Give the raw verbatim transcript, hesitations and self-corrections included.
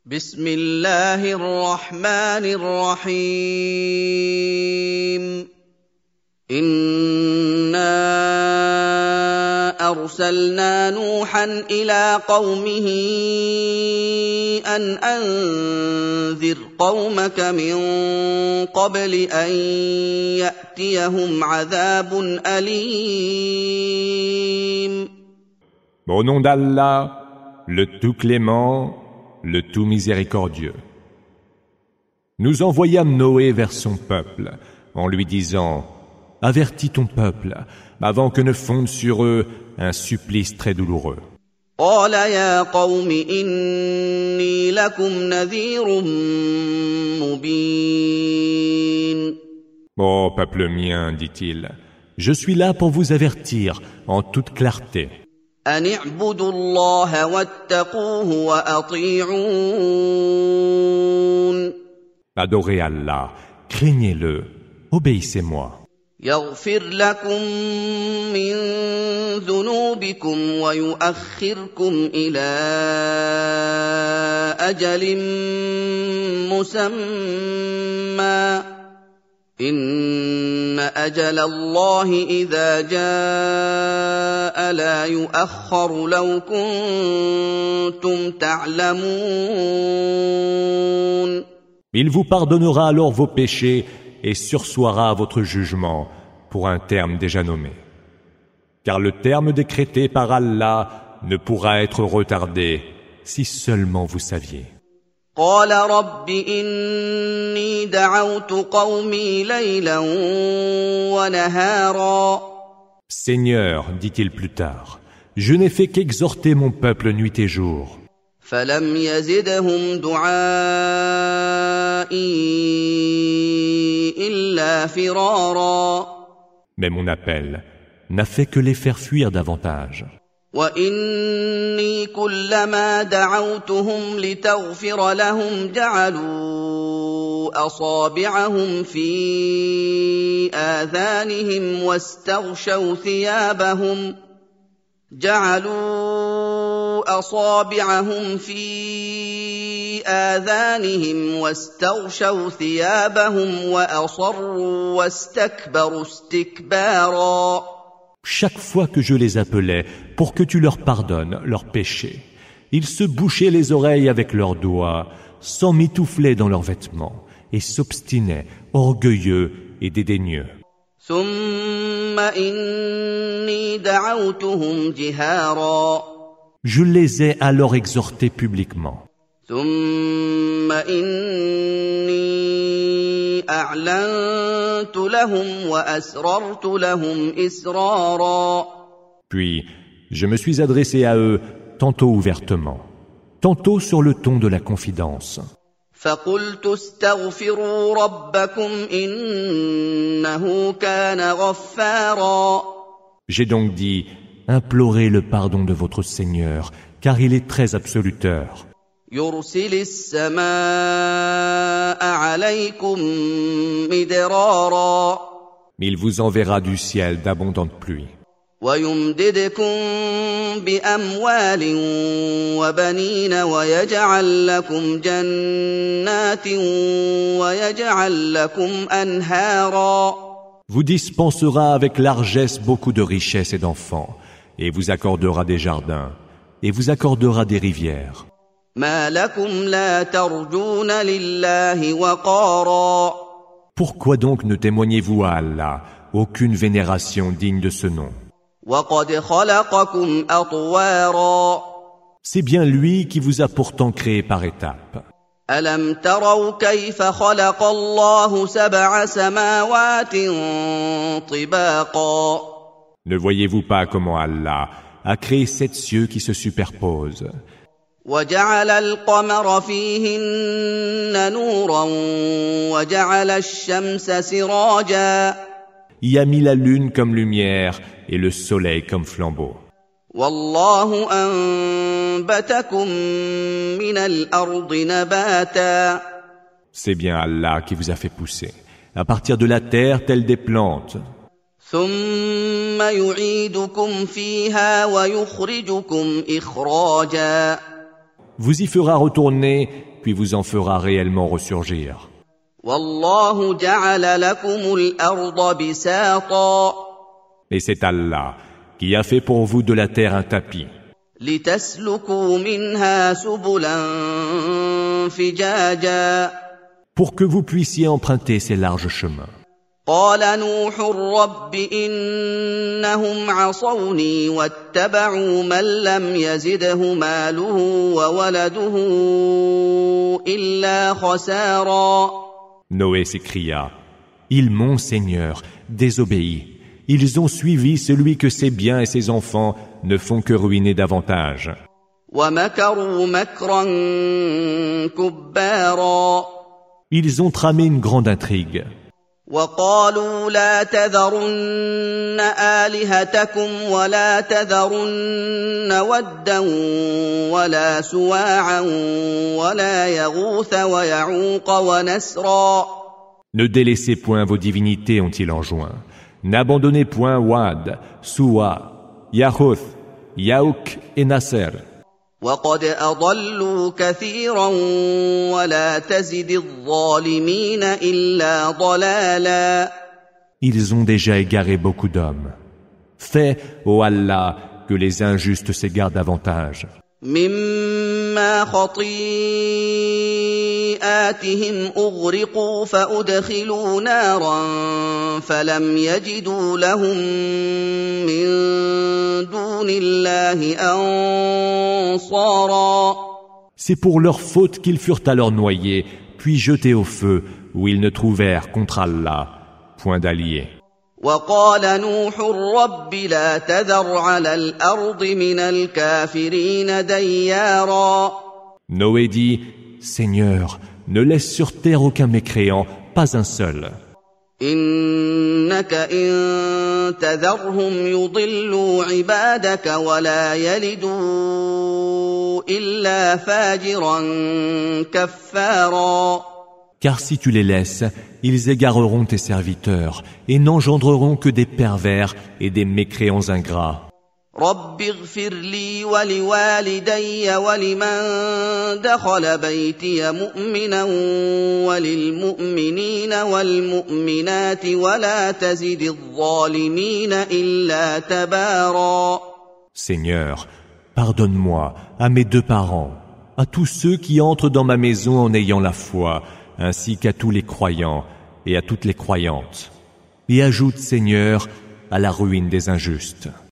بسم الله الرحمن الرحيم إنا أرسلنا نوحا إلى قومه أن أنذر قومك من قبل أن يأتيهم عذاب أليم. Au nom d'Allah, le tout clément, le tout miséricordieux. Nous envoyâmes Noé vers son peuple, en lui disant « Avertis ton peuple, avant que ne fonde sur eux un supplice très douloureux. » قال يا قوم إني لكم نذير مبين. Ô peuple mien, dit-il, je suis là pour vous avertir en toute clarté. أن اعبدوا الله واتقوه وأطيعون. Adorez Allah, craignez-le, obéissez-moi. يغفر لكم من ذنوبكم ويؤخركم إلى أجل مسمى إن أجل الله إذا جاء لا يؤخر لو كنتم تعلمون. Il vous pardonnera alors vos péchés et sursoira à votre jugement pour un terme déjà nommé. Car le terme décrété par Allah ne pourra être retardé si seulement vous saviez. قال رب إني دعوت قومي ليلا ونهارا. Seigneur, dit-il plus tard, je n'ai fait qu'exhorter mon peuple nuit et jour. فلم يزدهم دعائي إلا فرارا. Mais mon appel n'a fait que les faire fuir davantage. وإني كلما دعوتهم لتغفر لهم جعلوا أصابعهم في آذانهم واستغشوا ثيابهم جعلوا أصابعهم في آذانهم واستغشوا ثيابهم وأصروا واستكبروا استكبارا. Chaque fois que je les appelais pour que tu leur pardonnes leurs péchés, ils se bouchaient les oreilles avec leurs doigts, s'emmitouflaient dans leurs vêtements et s'obstinaient, orgueilleux et dédaigneux. ثم إني دعوتهم جهارا. Je les ai alors exhortés publiquement. ثم إني أعلنت لهم وأسررت لهم إسرارا. Puis, je me suis adressé à eux tantôt ouvertement, tantôt sur le ton de la confidence. فقلت استغفروا ربكم إنه كان غفارا. J'ai donc dit, implorez le pardon de votre Seigneur, car il est très absoluteur. يرسل السماء عليكم مدرارا. Il vous enverra du ciel d'abondantes pluies. ويمددكم بأموال وبنين ويجعل لكم جنات ويجعل لكم أنهارا. Vous dispensera avec largesse beaucoup de richesses et d'enfants, et vous accordera des jardins, et vous accordera des rivières. ما لكم لا ترجون لله وقارا. Pourquoi donc ne témoignez-vous à Allah aucune vénération digne de ce nom? وقد خلقكم أطوارا. C'est bien lui qui vous a pourtant créé par étapes. ألم تروا كيف خلق الله سبع سماوات طباقا. Ne voyez-vous pas comment Allah a créé sept cieux qui se superposent? وجعل القمر فيهن نورا وجعل الشمس سراجا. Il a mis la lune comme lumière et le soleil comme flambeau. والله أنبتكم من الأرض نباتا. C'est bien Allah qui vous a fait pousser, à partir de la terre telles des plantes. ثم يعيدكم فيها ويخرجكم إخراجا. Vous y fera retourner, puis vous en fera réellement ressurgir. والله جعل لكم الأرض بساطا Et c'est Allah qui a fait pour vous de la terre un tapis, لتسلكوا منها سبلا فجاجا pour que vous puissiez emprunter ces larges chemins. قال نوح رب إنهم عصوني واتبعوا من لم يزده ماله وولده إلا خسارا. Noé s'écria, « Ils m'ont, Seigneur, désobéi. Ils ont suivi celui que ses biens et ses enfants ne font que ruiner davantage. » ومكروا مكرا كبارا. Ils ont tramé une grande intrigue. وقالوا لا تذرن آلهتكم ولا تذرن ودا ولا سواعا ولا يغوث ويعوق ونسرا. Ne délaissez point vos divinités, ont-ils enjoint. N'abandonnez point Wad, Suwa, Yahuth, Yaouk et Nasser. وقد أضلوا كثيرا ولا تزد الظالمين إلا ضلالا. Ils ont déjà égaré beaucoup d'hommes. Fais, ô Allah, que les injustes s'égarent davantage. مما خطيئاتهم أغرقوا فأدخلوا نارا فلم يجدوا لهم من دون الله أنصارا. C'est pour leur faute qu'ils furent alors noyés, puis jetés au feu, où ils ne trouvèrent contre Allah point d'alliés. وقال نوح رب لا تذر على الأرض من الكافرين ديارا. Noé dit, Seigneur, ne laisse sur terre aucun mécréant, pas un seul. إنك إن تذرهم يضلوا عبادك ولا يلدوا إلا فاجرا كفارا. Car si tu les laisses, ils égareront tes serviteurs et n'engendreront que des pervers et des mécréants ingrats. رب اغفر لي ولوالدي ولمن دخل بيتي مؤمنا وللمؤمنين والمؤمنات ولا تزد الظالمين إلا تبارا. Seigneur, pardonne-moi à mes deux parents, à tous ceux qui entrent dans ma maison en ayant la foi, ainsi qu'à tous les croyants et à toutes les croyantes. Et ajoute, Seigneur, à la ruine des injustes.